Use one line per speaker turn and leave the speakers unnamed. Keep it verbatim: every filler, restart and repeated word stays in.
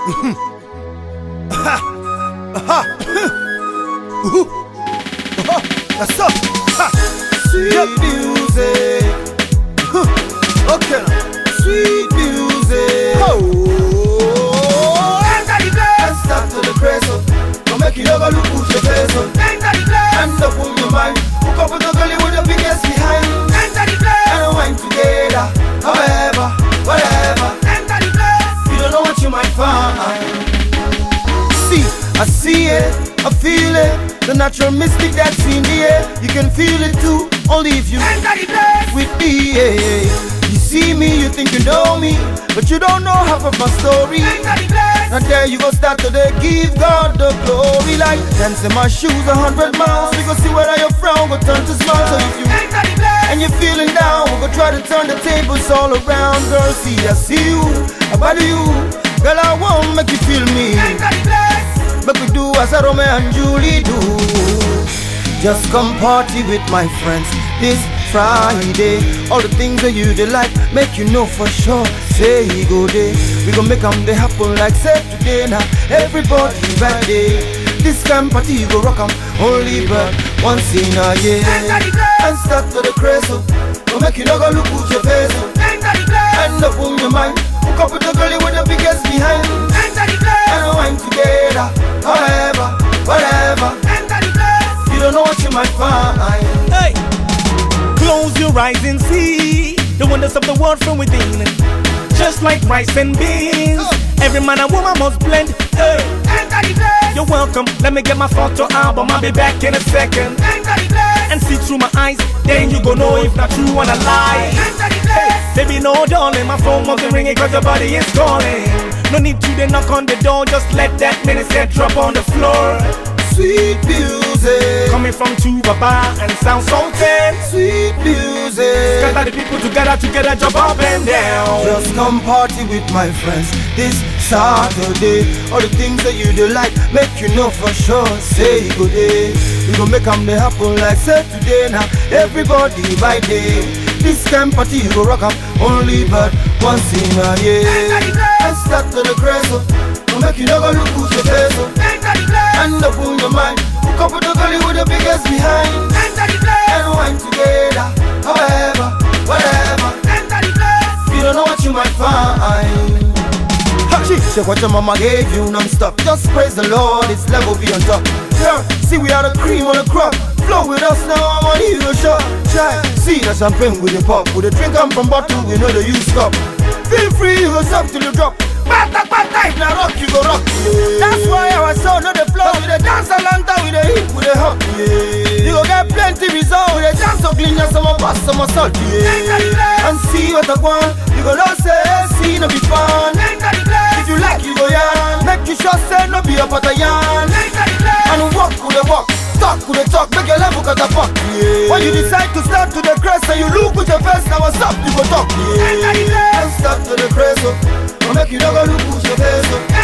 Aha! Aha! That's up! Ha! Sweet music! Okay! Sweet music! Oh! Enter the place! And start to the crazy. Don't make you never look at your face. Enter the place! Hands up on your mind. Hook up with the girl with the biggest behind. Enter the place! And wine together. However, whatever. Enter the place! You don't know what you might find. See, I see it, I feel it. The natural mystic that's in the air. You can feel it too, only if you enter the place with me. Yeah. You see me, you think you know me, but you don't know half of my story. Enter the place. Now there you go start today, give God the glory. Like dancing my shoes a hundred miles. We go see whether your frown go turn to smile. So if you enter the place and you're feeling down, we go try to turn the tables all around. Girl, see I see you, I bother you. Girl, I won't make you feel me. Enter the place. Make we do as a Romeo and Julie do. Just come party with my friends this Friday. All the things that you dey like, make you know for sure. Say you go there, we gon' make them they happen like say today. Now everybody right there. This kind party you go rock 'em only but once in a year. And start to the crazy, go make you no go look at your face. End up on your mind, hook up with the girl with the biggest behind. And wine together, however, whatever. You don't know what you might find.
Hey, close your eyes and see the wonders of the world from within. Just like rice and beans, every man and woman must blend. Hey, you're welcome. Let me get my photo album. I'll be back in a second. And see through my eyes, then you go know if not true or a lie. Hey, baby, no darling, my phone wasn't ringing 'cause your body is calling. No need to then knock on the door, just let that minute set drop on the floor.
Sweet music
coming from Tuba Bar and sound so ten.
Sweet music
scatter the people together, together, jump up and down.
Just come party with my friends this Saturday. All the things that you do like, make you know for sure. Say good day, we gon' make them they happen like say today. Now everybody by day. This kind party you go rock 'em only but once in a year. And start to the crazy, go make you no go look who's your face. End up on your mind, hook up with the girl with the biggest behind. And wine together, however, whatever. You don't know what you might find. Check what your mama gave you non-stop. Just praise the Lord, it's level be on top. Yeah, see we are the cream on the crop. Flow with us now, I'm on you shot. Try, see the champagne with the pop. With the drink I'm from bottle, we know the use stop. Feel free, you go stop till you drop. Bata bata, if na rock, you go rock. Yeah. That's why our soul know the flow. We the dance a long time, we the hit, we the hop. Yeah. You go get plenty result. We the dance so clean, just some pass, some salt. Yeah. And see what I want, you go know say, see no be fun. If you like, you go yarn. Make you sure say no be a pot of yarn. And walk with the walk, talk with the talk, make your level cut a fuck. Yeah. When you decide to start to the crest and you look with your face, now what's up, you go talk. Yeah. And start to the crest, so make you never look with your face.